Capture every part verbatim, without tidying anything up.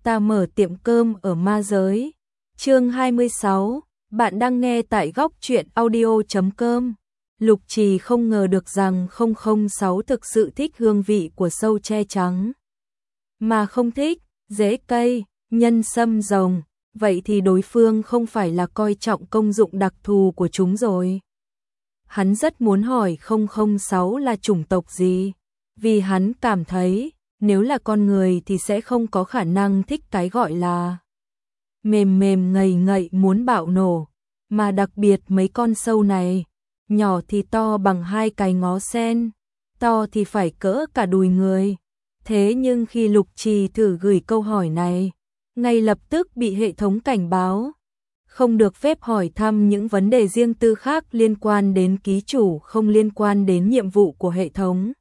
ta mở tiệm cơm ở ma giới. Chương hai mươi sáu, bạn đang nghe tại góc truyện audio chấm com. Lục Trì không ngờ được rằng không không sáu thực sự thích hương vị của sâu tre trắng, mà không thích rễ cây, nhân sâm rồng, vậy thì đối phương không phải là coi trọng công dụng đặc thù của chúng rồi. Hắn rất muốn hỏi không không sáu là chủng tộc gì, vì hắn cảm thấy nếu là con người thì sẽ không có khả năng thích cái gọi là mềm mềm ngậy ngậy muốn bạo nổ, mà đặc biệt mấy con sâu này, nhỏ thì to bằng hai cái ngó sen, to thì phải cỡ cả đùi người. Thế nhưng khi Lục Trì thử gửi câu hỏi này, ngay lập tức bị hệ thống cảnh báo, không được phép hỏi thăm những vấn đề riêng tư khác liên quan đến ký chủ, không liên quan đến nhiệm vụ của hệ thống.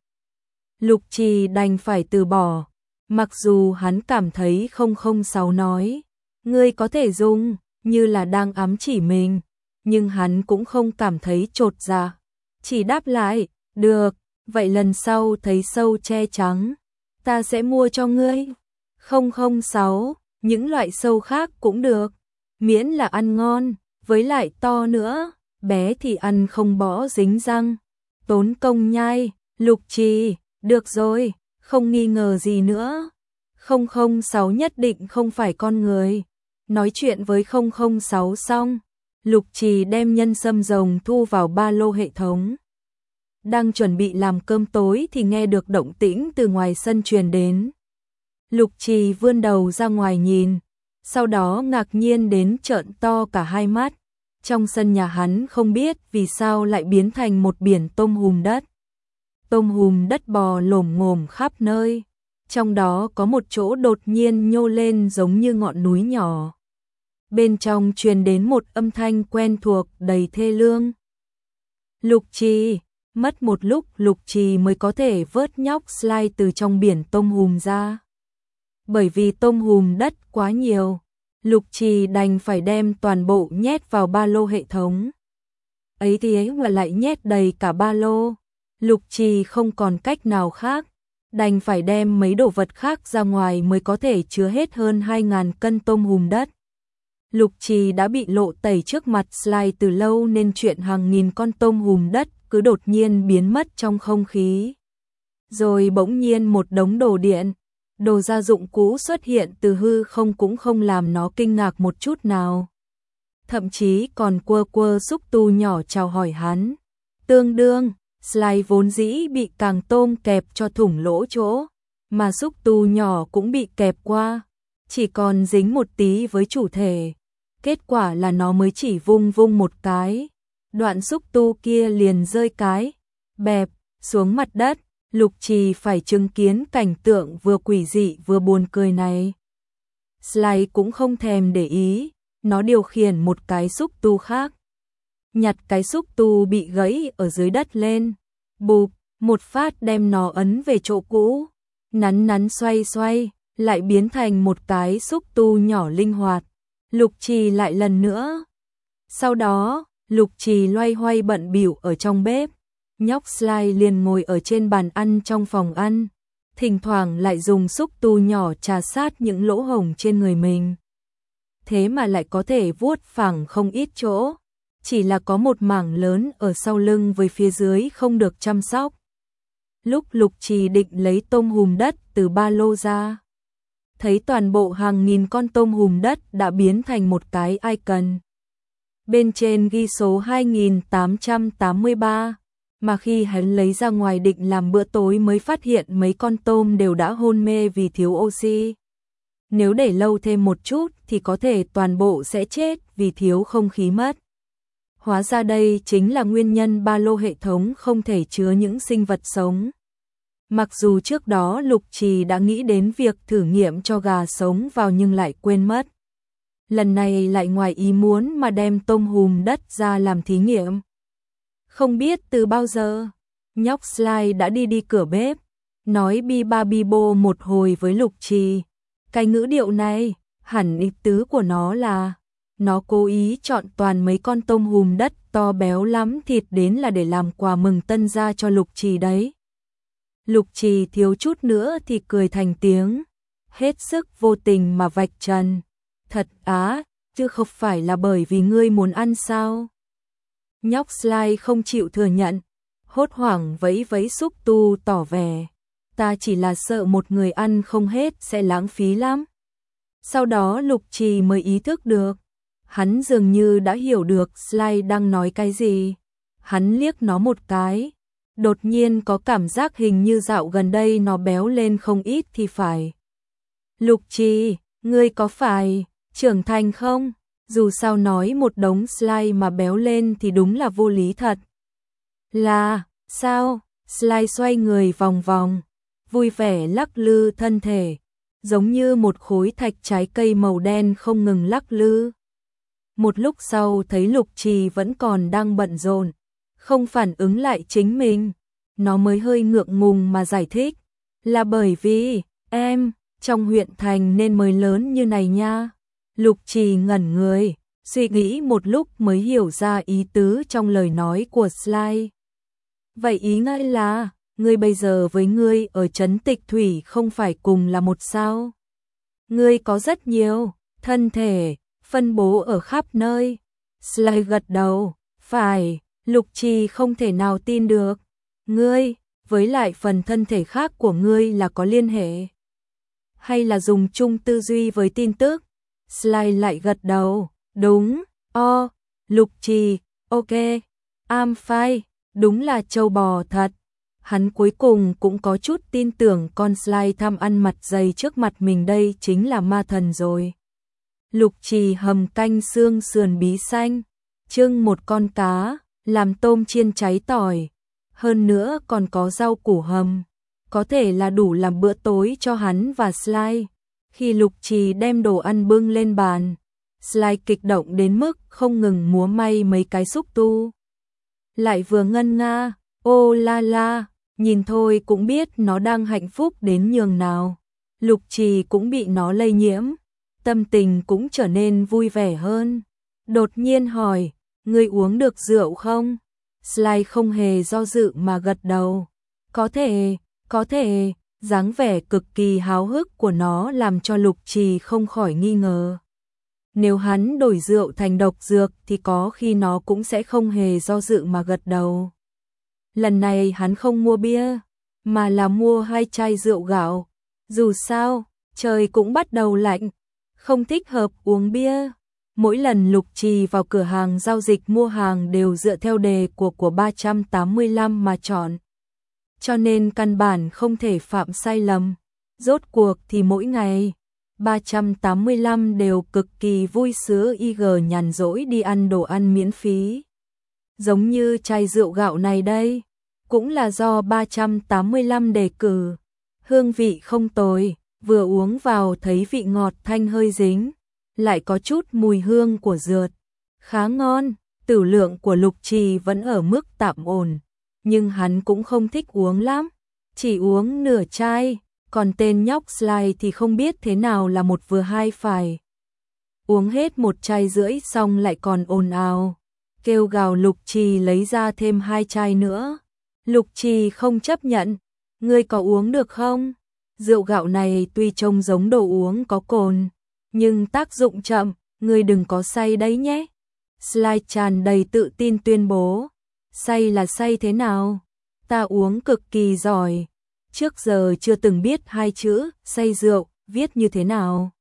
Lục Trì đành phải từ bỏ, mặc dù hắn cảm thấy không không sáu nói, ngươi có thể dùng, như là đang ám chỉ mình, nhưng hắn cũng không cảm thấy chột dạ, chỉ đáp lại, được, vậy lần sau thấy sâu tre trắng, ta sẽ mua cho ngươi. Không không sáu, những loại sâu khác cũng được, miễn là ăn ngon, với lại to nữa, bé thì ăn không bỏ dính răng, tốn công nhai. Lục Trì, được rồi, không nghi ngờ gì nữa. không không sáu nhất định không phải con người. Nói chuyện với không không sáu xong, Lục Trì đem nhân sâm rồng thu vào ba lô hệ thống. Đang chuẩn bị làm cơm tối thì nghe được động tĩnh từ ngoài sân truyền đến. Lục Trì vươn đầu ra ngoài nhìn, sau đó ngạc nhiên đến trợn to cả hai mắt. Trong sân nhà hắn không biết vì sao lại biến thành một biển tôm hùm đất. Tôm hùm đất bò lổm ngổm khắp nơi, trong đó có một chỗ đột nhiên nhô lên giống như ngọn núi nhỏ. Bên trong truyền đến một âm thanh quen thuộc đầy thê lương. Lục Trì, mất một lúc Lục Trì mới có thể vớt nhóc Sly từ trong biển tôm hùm ra. Bởi vì tôm hùm đất quá nhiều, Lục Trì đành phải đem toàn bộ nhét vào ba lô hệ thống. Ấy thì ấy mà lại nhét đầy cả ba lô. Lục Trì không còn cách nào khác, đành phải đem mấy đồ vật khác ra ngoài mới có thể chứa hết hơn hai nghìn cân tôm hùm đất. Lục Trì đã bị lộ tẩy trước mặt Sly từ lâu nên chuyện hàng nghìn con tôm hùm đất cứ đột nhiên biến mất trong không khí. Rồi bỗng nhiên một đống đồ điện, đồ gia dụng cũ xuất hiện từ hư không cũng không làm nó kinh ngạc một chút nào. Thậm chí còn quơ quơ xúc tu nhỏ chào hỏi hắn. Tương đương, Sly vốn dĩ bị càng tôm kẹp cho thủng lỗ chỗ, mà xúc tu nhỏ cũng bị kẹp qua, chỉ còn dính một tí với chủ thể. Kết quả là nó mới chỉ vung vung một cái, đoạn xúc tu kia liền rơi cái bẹp xuống mặt đất. Lục Trì phải chứng kiến cảnh tượng vừa quỷ dị vừa buồn cười này. Sly cũng không thèm để ý, nó điều khiển một cái xúc tu khác, nhặt cái xúc tu bị gãy ở dưới đất lên, bụp, một phát đem nó ấn về chỗ cũ, nắn nắn xoay xoay, lại biến thành một cái xúc tu nhỏ linh hoạt. Lục Trì lại lần nữa. Sau đó, Lục Trì loay hoay bận bịu ở trong bếp, nhóc Sly liền ngồi ở trên bàn ăn trong phòng ăn, thỉnh thoảng lại dùng xúc tu nhỏ chà sát những lỗ hổng trên người mình. Thế mà lại có thể vuốt phẳng không ít chỗ, chỉ là có một mảng lớn ở sau lưng với phía dưới không được chăm sóc. Lúc Lục Trì định lấy tôm hùm đất từ ba lô ra, thấy toàn bộ hàng nghìn con tôm hùm đất đã biến thành một cái icon. Bên trên ghi số hai nghìn tám trăm tám mươi ba, mà khi hắn lấy ra ngoài định làm bữa tối mới phát hiện mấy con tôm đều đã hôn mê vì thiếu oxy. Nếu để lâu thêm một chút thì có thể toàn bộ sẽ chết vì thiếu không khí mất. Hóa ra đây chính là nguyên nhân ba lô hệ thống không thể chứa những sinh vật sống. Mặc dù trước đó Lục Trì đã nghĩ đến việc thử nghiệm cho gà sống vào nhưng lại quên mất. Lần này lại ngoài ý muốn mà đem tôm hùm đất ra làm thí nghiệm. Không biết từ bao giờ, nhóc Sly đã đi đi cửa bếp, nói bi ba bi bô một hồi với Lục Trì. Cái ngữ điệu này, hẳn ý tứ của nó là, nó cố ý chọn toàn mấy con tôm hùm đất to béo lắm thịt đến là để làm quà mừng tân gia cho Lục Trì đấy. Lục Trì thiếu chút nữa thì cười thành tiếng. hết sức vô tình mà vạch trần. Thật á, chứ không phải là bởi vì ngươi muốn ăn sao? Nhóc Sly không chịu thừa nhận, hốt hoảng vẫy vẫy xúc tu tỏ vẻ. Ta chỉ là sợ một người ăn không hết sẽ lãng phí lắm. Sau đó Lục Trì mới ý thức được. Hắn dường như đã hiểu được Sly đang nói cái gì. Hắn liếc nó một cái. Đột nhiên có cảm giác hình như dạo gần đây nó béo lên không ít thì phải. Lục Trì, ngươi có phải trưởng thành không? Dù sao nói một đống Sly mà béo lên thì đúng là vô lý thật. Là, sao? Sly xoay người vòng vòng, vui vẻ lắc lư thân thể, giống như một khối thạch trái cây màu đen không ngừng lắc lư. Một lúc sau thấy Lục Trì vẫn còn đang bận rộn, không phản ứng lại chính mình, nó mới hơi ngượng ngùng mà giải thích, là bởi vì em trong huyện thành nên mới lớn như này nha. Lục Trì ngẩn người, suy nghĩ một lúc mới hiểu ra ý tứ trong lời nói của Sly. Vậy ý ngươi là, ngươi bây giờ với ngươi ở trấn Tịch Thủy không phải cùng là một sao? Ngươi có rất nhiều thân thể phân bố ở khắp nơi. Sly gật đầu, phải. Lục Trì không thể nào tin được. Ngươi, với lại phần thân thể khác của ngươi là có liên hệ? Hay là dùng chung tư duy với tin tức? Sly lại gật đầu, đúng, o, oh, Lục Trì, ok, I'm fine, đúng là trâu bò thật. Hắn cuối cùng cũng có chút tin tưởng con Sly tham ăn mặt dày trước mặt mình đây chính là ma thần rồi. Lục Trì hầm canh xương sườn bí xanh, trưng một con cá, làm tôm chiên cháy tỏi, hơn nữa còn có rau củ hầm, có thể là đủ làm bữa tối cho hắn và Sly. Khi Lục Trì đem đồ ăn bưng lên bàn, Sly kích động đến mức không ngừng múa may mấy cái xúc tu. Lại vừa ngân nga, ô la la, nhìn thôi cũng biết nó đang hạnh phúc đến nhường nào. Lục Trì cũng bị nó lây nhiễm, tâm tình cũng trở nên vui vẻ hơn. Đột nhiên hỏi, ngươi uống được rượu không? Sly không hề do dự mà gật đầu. Có thể, có thể, dáng vẻ cực kỳ háo hức của nó làm cho Lục Trì không khỏi nghi ngờ. Nếu hắn đổi rượu thành độc dược thì có khi nó cũng sẽ không hề do dự mà gật đầu. Lần này hắn không mua bia, mà là mua hai chai rượu gạo. Dù sao, trời cũng bắt đầu lạnh, không thích hợp uống bia. Mỗi lần Lục Trì vào cửa hàng giao dịch mua hàng đều dựa theo đề của của ba trăm tám mươi lăm mà chọn. Cho nên căn bản không thể phạm sai lầm. Rốt cuộc thì mỗi ngày, ba trăm tám mươi lăm đều cực kỳ vui sướng y gờ nhàn rỗi đi ăn đồ ăn miễn phí. Giống như chai rượu gạo này đây, cũng là do ba trăm tám mươi lăm đề cử. Hương vị không tồi, vừa uống vào thấy vị ngọt thanh hơi dính, lại có chút mùi hương của dược. Khá ngon, tử lượng của Lục Trì vẫn ở mức tạm ổn, nhưng hắn cũng không thích uống lắm, chỉ uống nửa chai, còn tên nhóc Sly thì không biết thế nào là một vừa hai phải. Uống hết một chai rưỡi xong lại còn ồn ào, kêu gào Lục Trì lấy ra thêm hai chai nữa. Lục Trì không chấp nhận, ngươi có uống được không? Rượu gạo này tuy trông giống đồ uống có cồn, nhưng tác dụng chậm, ngươi đừng có say đấy nhé. Sly tràn đầy tự tin tuyên bố, say là say thế nào? Ta uống cực kỳ giỏi, trước giờ chưa từng biết hai chữ say rượu viết như thế nào.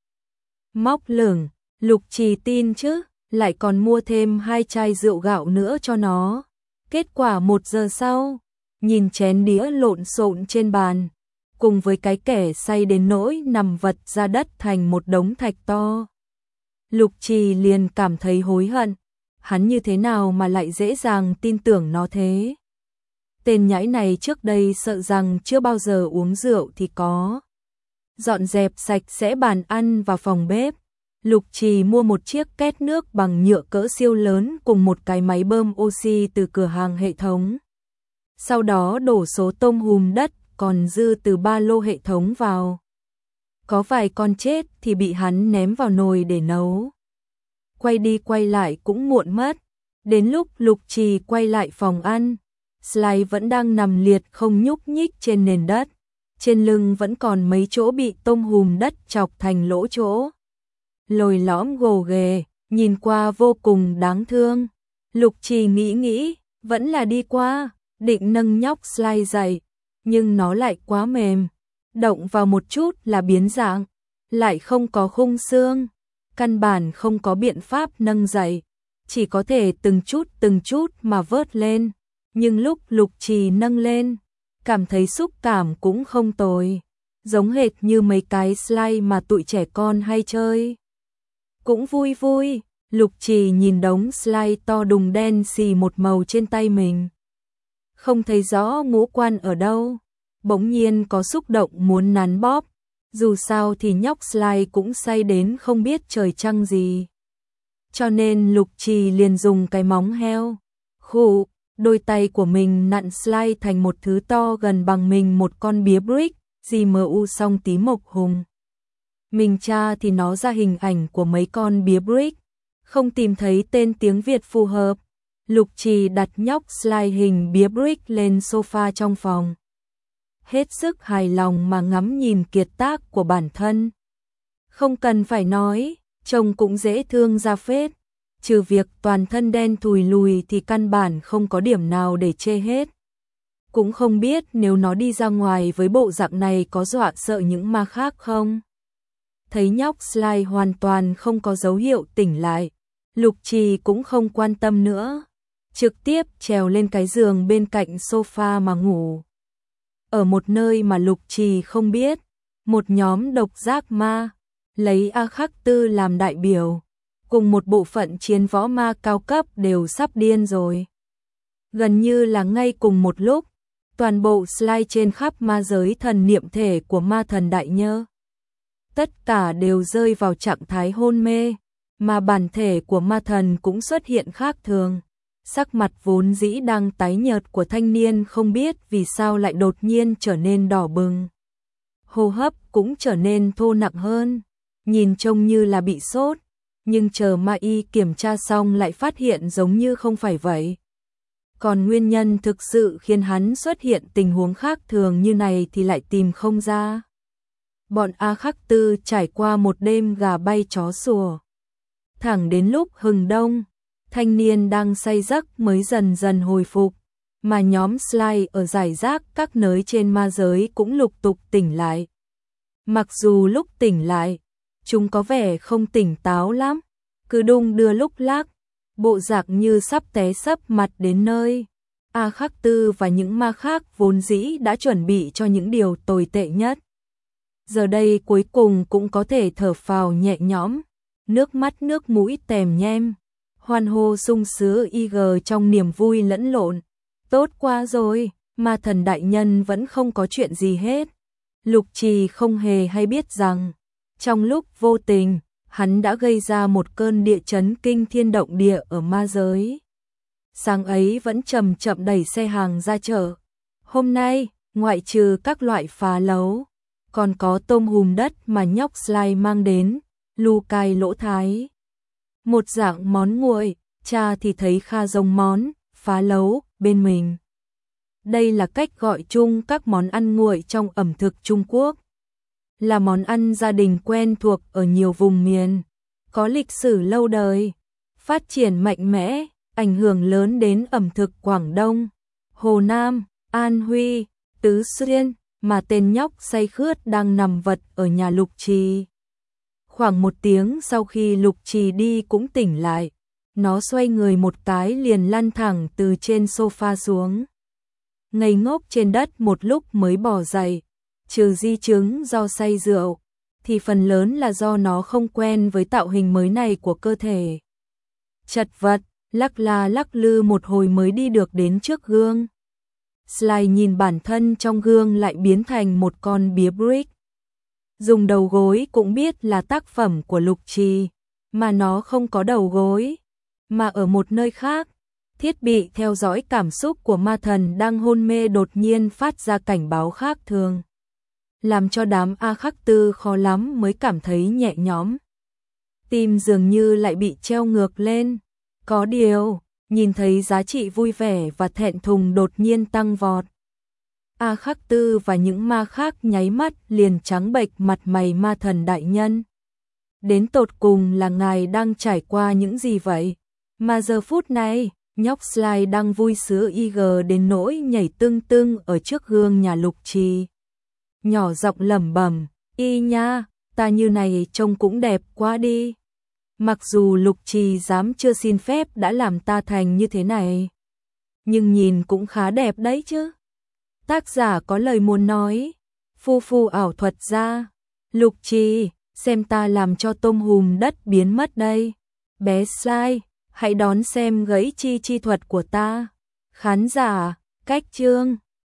Móc lửng, Lục Trì tin chứ, lại còn mua thêm hai chai rượu gạo nữa cho nó. Kết quả một giờ sau, nhìn chén đĩa lộn xộn trên bàn, cùng với cái kẻ say đến nỗi nằm vật ra đất thành một đống thạch to. Lục Trì liền cảm thấy hối hận, hắn như thế nào mà lại dễ dàng tin tưởng nó thế. Tên nhãi này trước đây sợ rằng chưa bao giờ uống rượu thì có. Dọn dẹp sạch sẽ bàn ăn và phòng bếp, Lục Trì mua một chiếc két nước bằng nhựa cỡ siêu lớn cùng một cái máy bơm oxy từ cửa hàng hệ thống. Sau đó đổ số tôm hùm đất còn dư từ ba lô hệ thống vào. Có vài con chết thì bị hắn ném vào nồi để nấu. Quay đi quay lại cũng muộn mất. Đến lúc Lục Trì quay lại phòng ăn, Sly vẫn đang nằm liệt không nhúc nhích trên nền đất. trên lưng vẫn còn mấy chỗ bị tôm hùm đất chọc thành lỗ chỗ. Lồi lõm gồ ghề, nhìn qua vô cùng đáng thương. Lục Trì nghĩ nghĩ, vẫn là đi qua, định nâng nhóc Sly dậy, nhưng nó lại quá mềm, động vào một chút là biến dạng, lại không có khung xương, căn bản không có biện pháp nâng dậy, chỉ có thể từng chút từng chút mà vớt lên, nhưng lúc Lục Trì nâng lên, cảm thấy xúc cảm cũng không tồi, giống hệt như mấy cái slide mà tụi trẻ con hay chơi. Cũng vui vui, Lục Trì nhìn đống slide to đùng đen xì một màu trên tay mình. Không thấy rõ ngũ quan ở đâu, bỗng nhiên có xúc động muốn nắn bóp, dù sao thì nhóc slide cũng say đến không biết trời trăng gì. Cho nên Lục Trì liền dùng cái móng heo, khụ, đôi tay của mình nặn slide thành một thứ to gần bằng mình một con bía brick, giê em u song tí mộc hùng. Mình tra thì nó ra hình ảnh của mấy con bía brick, không tìm thấy tên tiếng Việt phù hợp. Lục Trì đặt nhóc slide hình bía brick lên sofa trong phòng. Hết sức hài lòng mà ngắm nhìn kiệt tác của bản thân. Không cần phải nói, trông cũng dễ thương ra phết. Trừ việc toàn thân đen thùi lùi thì căn bản không có điểm nào để chê hết. Cũng không biết nếu nó đi ra ngoài với bộ dạng này có dọa sợ những ma khác không. Thấy nhóc slide hoàn toàn không có dấu hiệu tỉnh lại, Lục Trì cũng không quan tâm nữa, trực tiếp trèo lên cái giường bên cạnh sofa mà ngủ. Ở một nơi mà Lục Trì không biết, một nhóm độc giác ma, lấy A Khắc Tư làm đại biểu, cùng một bộ phận chiến võ ma cao cấp đều sắp điên rồi. Gần như là ngay cùng một lúc, toàn bộ slide trên khắp ma giới thần niệm thể của ma thần Đại Nhơ. Tất cả đều rơi vào trạng thái hôn mê, mà bản thể của ma thần cũng xuất hiện khác thường. Sắc mặt vốn dĩ đang tái nhợt của thanh niên không biết vì sao lại đột nhiên trở nên đỏ bừng. Hô hấp cũng trở nên thô nặng hơn, nhìn trông như là bị sốt, nhưng chờ ma y kiểm tra xong lại phát hiện giống như không phải vậy. Còn nguyên nhân thực sự khiến hắn xuất hiện tình huống khác thường như này thì lại tìm không ra. Bọn A Khắc Tư trải qua một đêm gà bay chó sủa. Thẳng đến lúc hừng đông, thanh niên đang say giấc mới dần dần hồi phục, mà nhóm slide ở rải rác các nơi trên ma giới cũng lục tục tỉnh lại. Mặc dù lúc tỉnh lại, chúng có vẻ không tỉnh táo lắm, cứ đung đưa lúc lắc, bộ dạng như sắp té sấp mặt đến nơi. A Khắc Tư và những ma khác vốn dĩ đã chuẩn bị cho những điều tồi tệ nhất. Giờ đây cuối cùng cũng có thể thở phào nhẹ nhõm, nước mắt nước mũi tèm nhem, hoan hô sung sướng y gờ trong niềm vui lẫn lộn. Tốt quá rồi, ma thần đại nhân vẫn không có chuyện gì hết. Lục Trì không hề hay biết rằng, trong lúc vô tình, hắn đã gây ra một cơn địa chấn kinh thiên động địa ở ma giới. Sáng ấy vẫn chậm chậm đẩy xe hàng ra chợ. Hôm nay, ngoại trừ các loại phá lấu, còn có tôm hùm đất mà nhóc slide mang đến, lu cai lỗ thái. Một dạng món nguội, cha thì thấy kha giống món, phá lấu, bên mình. Đây là cách gọi chung các món ăn nguội trong ẩm thực Trung Quốc. Là món ăn gia đình quen thuộc ở nhiều vùng miền, có lịch sử lâu đời, phát triển mạnh mẽ, ảnh hưởng lớn đến ẩm thực Quảng Đông, Hồ Nam, An Huy, Tứ Xuyên, mà tên nhóc say khướt đang nằm vật ở nhà Lục Trì. Khoảng một tiếng sau khi Lục Trì đi cũng tỉnh lại, nó xoay người một cái liền lăn thẳng từ trên sofa xuống. Ngây ngốc trên đất một lúc mới bò dậy, trừ di chứng do say rượu, thì phần lớn là do nó không quen với tạo hình mới này của cơ thể. Chật vật, lắc la lắc lư một hồi mới đi được đến trước gương. Sly nhìn bản thân trong gương lại biến thành một con bía brick. Dùng đầu gối cũng biết là tác phẩm của Lục Trì, mà nó không có đầu gối, mà ở một nơi khác. Thiết bị theo dõi cảm xúc của ma thần đang hôn mê đột nhiên phát ra cảnh báo khác thường, làm cho đám A Khắc Tư khó lắm mới cảm thấy nhẹ nhõm. Tim dường như lại bị treo ngược lên. Có điều, nhìn thấy giá trị vui vẻ và thẹn thùng đột nhiên tăng vọt. A Khắc Tư và những ma khác nháy mắt liền trắng bệch mặt mày. Ma thần đại nhân, đến tột cùng là ngài đang trải qua những gì vậy? Mà giờ phút này, nhóc Sly đang vui sướng y gờ đến nỗi nhảy tưng tưng ở trước gương nhà Lục Trì. Nhỏ giọng lẩm bẩm, y nha, ta như này trông cũng đẹp quá đi. Mặc dù Lục Trì dám chưa xin phép đã làm ta thành như thế này, nhưng nhìn cũng khá đẹp đấy chứ. Tác giả có lời muốn nói, phu phu ảo thuật ra. Lục Trì, xem ta làm cho tôm hùm đất biến mất đây. Bé Sly, hãy đón xem gãy chi chi thuật của ta. Khán giả, cách chương